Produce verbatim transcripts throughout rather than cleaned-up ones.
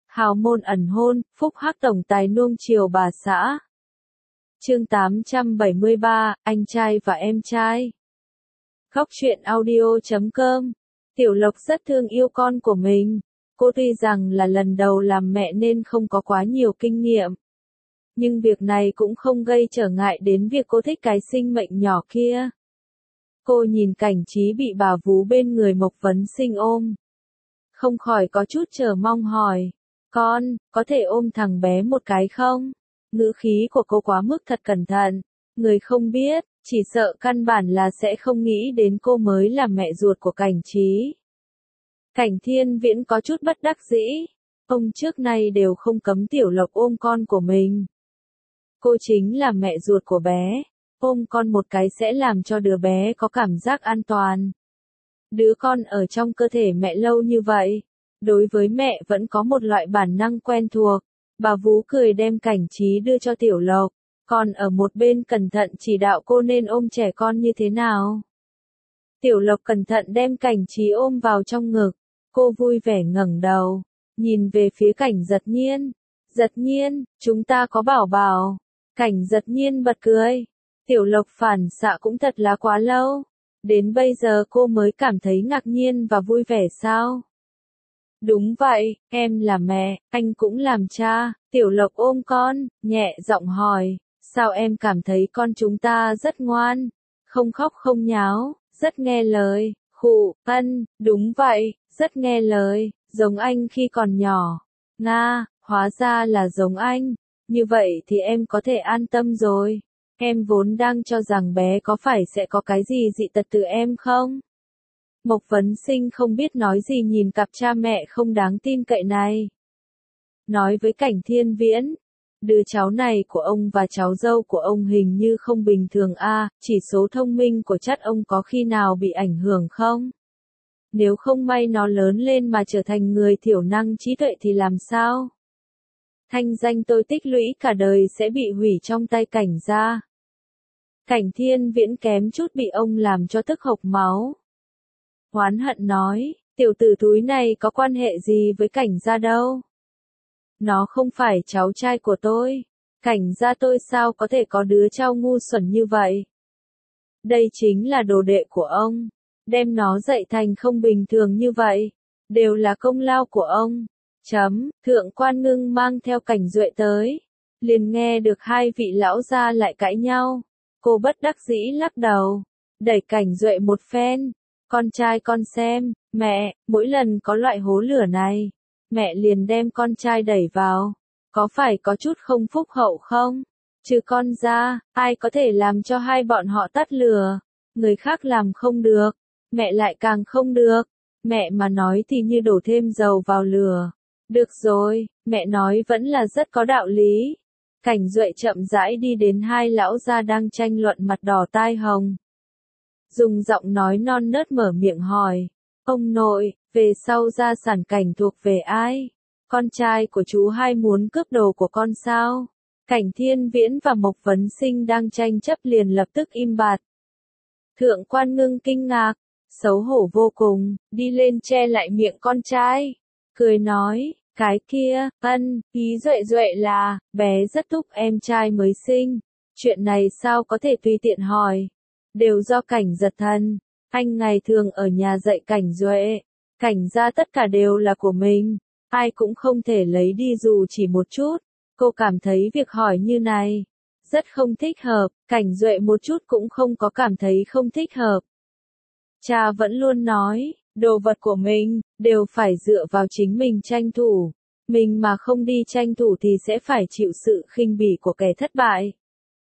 Hào môn ẩn hôn, phúc hắc tổng tài nuông chiều bà xã. Chương tám trăm bảy mươi ba, anh trai và em trai. Góc truyện audio chấm com. Tiểu Lộc rất thương yêu con của mình. Cô tuy rằng là lần đầu làm mẹ nên không có quá nhiều kinh nghiệm. Nhưng việc này cũng không gây trở ngại đến việc cô thích cái sinh mệnh nhỏ kia. Cô nhìn Cảnh Trí bị bà vú bên người Mộc Vấn Sinh ôm. Không khỏi có chút chờ mong hỏi. Con, có thể ôm thằng bé một cái không? Ngữ khí của cô quá mức thật cẩn thận. Người không biết, chỉ sợ căn bản là sẽ không nghĩ đến cô mới là mẹ ruột của Cảnh Trí. Cảnh Thiên Viễn có chút bất đắc dĩ. Ông trước nay đều không cấm Tiểu Lộc ôm con của mình. Cô chính là mẹ ruột của bé. Ôm con một cái sẽ làm cho đứa bé có cảm giác an toàn. Đứa con ở trong cơ thể mẹ lâu như vậy. Đối với mẹ vẫn có một loại bản năng quen thuộc. Bà vú cười đem Cảnh Trí đưa cho Tiểu Lộc. Còn ở một bên cẩn thận chỉ đạo cô nên ôm trẻ con như thế nào. Tiểu Lộc cẩn thận đem Cảnh Trí ôm vào trong ngực. Cô vui vẻ ngẩng đầu. Nhìn về phía Cảnh Giật Nhiên. Giật Nhiên, chúng ta có bảo bảo. Cảnh Giật Nhiên bật cười. Tiểu Lộc phản xạ cũng thật là quá lâu. Đến bây giờ cô mới cảm thấy ngạc nhiên và vui vẻ sao? Đúng vậy, em là mẹ, anh cũng làm cha. Tiểu Lộc ôm con, nhẹ giọng hỏi. Sao em cảm thấy con chúng ta rất ngoan? Không khóc không nháo, rất nghe lời. Khụ, ân, đúng vậy, rất nghe lời, giống anh khi còn nhỏ. Nga, hóa ra là giống anh. Như vậy thì em có thể an tâm rồi. Em vốn đang cho rằng bé có phải sẽ có cái gì dị tật từ em không? Mộc Vấn Sinh không biết nói gì nhìn cặp cha mẹ không đáng tin cậy này. Nói với Cảnh Thiên Viễn, đứa cháu này của ông và cháu dâu của ông hình như không bình thường a, à, chỉ số thông minh của chắt ông có khi nào bị ảnh hưởng không? Nếu không may nó lớn lên mà trở thành người thiểu năng trí tuệ thì làm sao? Thanh danh tôi tích lũy cả đời sẽ bị hủy trong tay Cảnh gia. Cảnh Thiên Viễn kém chút bị ông làm cho tức hộc máu. Oán hận nói, tiểu tử túi này có quan hệ gì với Cảnh gia đâu. Nó không phải cháu trai của tôi. Cảnh gia tôi sao có thể có đứa cháu ngu xuẩn như vậy. Đây chính là đồ đệ của ông. Đem nó dạy thành không bình thường như vậy. Đều là công lao của ông. Chấm, Thượng Quan Ngưng mang theo Cảnh Duệ tới. Liền nghe được hai vị lão gia lại cãi nhau. Cô bất đắc dĩ lắc đầu. Đẩy Cảnh Duệ một phen. Con trai con xem, mẹ, mỗi lần có loại hố lửa này. Mẹ liền đem con trai đẩy vào. Có phải có chút không phúc hậu không? Trừ con ra, ai có thể làm cho hai bọn họ tắt lửa? Người khác làm không được. Mẹ lại càng không được. Mẹ mà nói thì như đổ thêm dầu vào lửa. Được rồi, mẹ nói vẫn là rất có đạo lý. Cảnh Duệ chậm rãi đi đến hai lão gia đang tranh luận mặt đỏ tai hồng. Dùng giọng nói non nớt mở miệng hỏi. Ông nội, về sau gia sản Cảnh thuộc về ai? Con trai của chú hai muốn cướp đồ của con sao? Cảnh Thiên Viễn và Mộc Vấn Sinh đang tranh chấp liền lập tức im bặt. Thượng Quan Ngưng kinh ngạc, xấu hổ vô cùng, đi lên che lại miệng con trai. Cười nói, cái kia, ân, ý Duệ Duệ là, bé rất thúc em trai mới sinh. Chuyện này sao có thể tùy tiện hỏi. Đều do Cảnh Giật Thần. Anh ngày thường ở nhà dạy Cảnh Duệ. Cảnh gia tất cả đều là của mình. Ai cũng không thể lấy đi dù chỉ một chút. Cô cảm thấy việc hỏi như này rất không thích hợp. Cảnh Duệ một chút cũng không có cảm thấy không thích hợp. Cha vẫn luôn nói, đồ vật của mình đều phải dựa vào chính mình tranh thủ. Mình mà không đi tranh thủ thì sẽ phải chịu sự khinh bỉ của kẻ thất bại.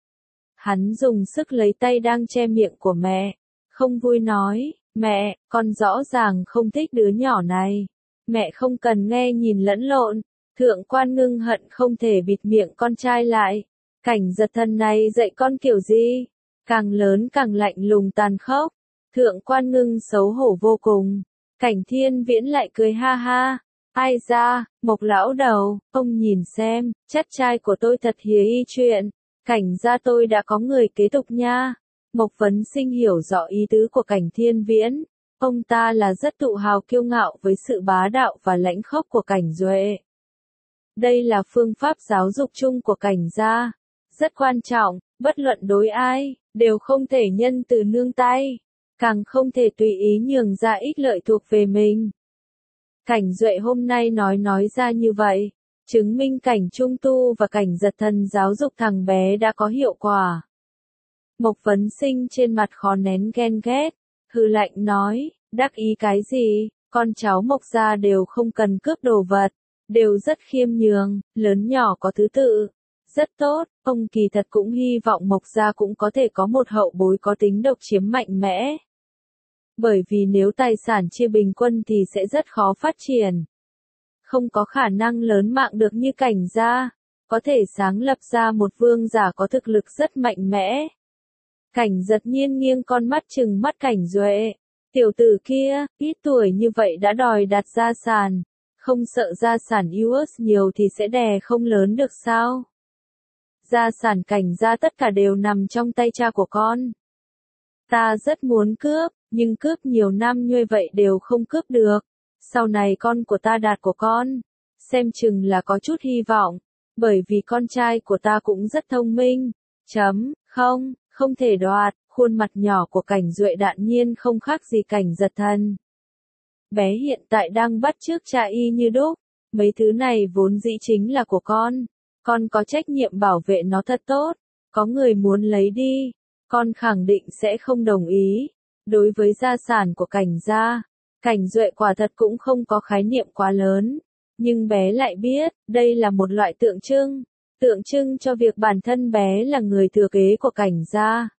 Hắn dùng sức lấy tay đang che miệng của mẹ. Không vui nói, mẹ, con rõ ràng không thích đứa nhỏ này. Mẹ không cần nghe nhìn lẫn lộn. Thượng Quan Ngưng hận không thể bịt miệng con trai lại. Cảnh Giật Thần này dạy con kiểu gì? Càng lớn càng lạnh lùng tàn khốc. Thượng Quan Ngưng xấu hổ vô cùng. Cảnh Thiên Viễn lại cười ha ha. Ai ra, Mộc lão đầu, ông nhìn xem, chắt trai của tôi thật hiếu y chuyện. Cảnh gia tôi đã có người kế tục nha. Mộc Vấn Sinh hiểu rõ ý tứ của Cảnh Thiên Viễn. Ông ta là rất tự hào kiêu ngạo với sự bá đạo và lãnh khốc của Cảnh Duệ. Đây là phương pháp giáo dục chung của cảnh gia. Rất quan trọng, bất luận đối ai, đều không thể nhân từ nương tay. Càng không thể tùy ý nhường ra ích lợi thuộc về mình. Cảnh Duệ hôm nay nói nói ra như vậy, chứng minh cảnh Trung Tu và cảnh Giật Thần giáo dục thằng bé đã có hiệu quả. Mộc Vấn Sinh trên mặt khó nén ghen ghét, hừ lạnh nói, đắc ý cái gì, con cháu Mộc gia đều không cần cướp đồ vật, đều rất khiêm nhường, lớn nhỏ có thứ tự. Rất tốt, ông kỳ thật cũng hy vọng Mộc gia cũng có thể có một hậu bối có tính độc chiếm mạnh mẽ. Bởi vì nếu tài sản chia bình quân thì sẽ rất khó phát triển. Không có khả năng lớn mạng được như cảnh gia, có thể sáng lập ra một vương giả có thực lực rất mạnh mẽ. Cảnh Giật Nhiên nghiêng con mắt trừng mắt Cảnh Duệ. Tiểu tử kia, ít tuổi như vậy đã đòi đặt gia sản, không sợ gia sản u ét nhiều thì sẽ đè không lớn được sao? Gia sản cảnh gia tất cả đều nằm trong tay cha của con. Ta rất muốn cướp, nhưng cướp nhiều năm như vậy đều không cướp được. Sau này con của ta đạt của con, xem chừng là có chút hy vọng, bởi vì con trai của ta cũng rất thông minh. Chấm, không, không thể đoạt, khuôn mặt nhỏ của Cảnh Duệ đạm nhiên không khác gì Cảnh Giật Thần. Bé hiện tại đang bắt chước cha y như đúc, mấy thứ này vốn dĩ chính là của con, con có trách nhiệm bảo vệ nó thật tốt, có người muốn lấy đi, con khẳng định sẽ không đồng ý. Đối với gia sản của Cảnh gia, Cảnh Duệ quả thật cũng không có khái niệm quá lớn, nhưng bé lại biết, đây là một loại tượng trưng, tượng trưng cho việc bản thân bé là người thừa kế của Cảnh gia.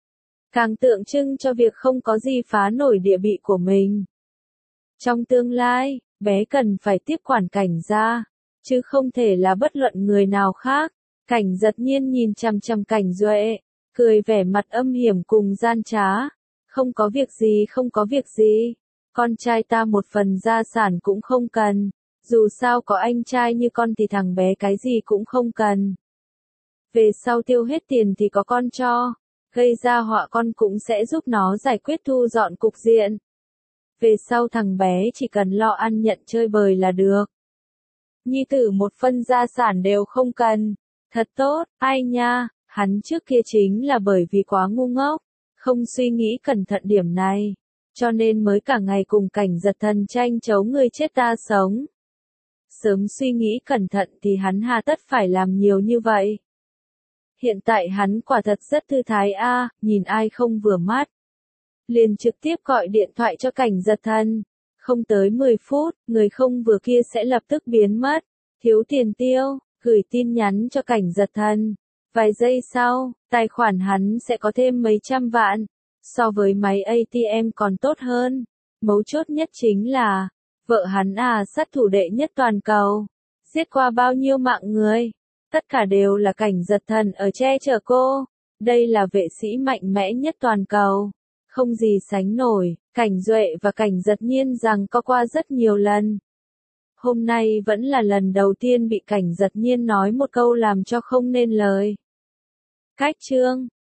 Càng tượng trưng cho việc không có gì phá nổi địa vị của mình. Trong tương lai, bé cần phải tiếp quản Cảnh gia, chứ không thể là bất luận người nào khác. Cảnh Giật Nhiên nhìn chằm chằm Cảnh Duệ, cười vẻ mặt âm hiểm cùng gian trá. Không có việc gì không có việc gì, con trai ta một phần gia sản cũng không cần, dù sao có anh trai như con thì thằng bé cái gì cũng không cần. Về sau tiêu hết tiền thì có con cho, gây ra họa con cũng sẽ giúp nó giải quyết thu dọn cục diện. Về sau thằng bé chỉ cần lo ăn nhận chơi bời là được. Nhi tử một phân gia sản đều không cần, thật tốt, ai nha, hắn trước kia chính là bởi vì quá ngu ngốc. Không suy nghĩ cẩn thận điểm này, cho nên mới cả ngày cùng Cảnh Giật Thần tranh chấu người chết ta sống. Sớm suy nghĩ cẩn thận thì hắn hà tất phải làm nhiều như vậy. Hiện tại hắn quả thật rất thư thái a, à, nhìn ai không vừa mắt. Liền trực tiếp gọi điện thoại cho Cảnh Giật Thần. Không tới mười phút, người không vừa kia sẽ lập tức biến mất. Thiếu tiền tiêu, gửi tin nhắn cho Cảnh Giật Thần. Vài giây sau, tài khoản hắn sẽ có thêm mấy trăm vạn. So với máy a tê em còn tốt hơn. Mấu chốt nhất chính là, vợ hắn à sát thủ đệ nhất toàn cầu. Giết qua bao nhiêu mạng người. Tất cả đều là Cảnh Giật Thần ở che chở cô. Đây là vệ sĩ mạnh mẽ nhất toàn cầu. Không gì sánh nổi, Cảnh Duệ và Cảnh Giật Nhiên rằng có qua rất nhiều lần. Hôm nay vẫn là lần đầu tiên bị Cảnh Giật Nhiên nói một câu làm cho không nên lời. Cách chương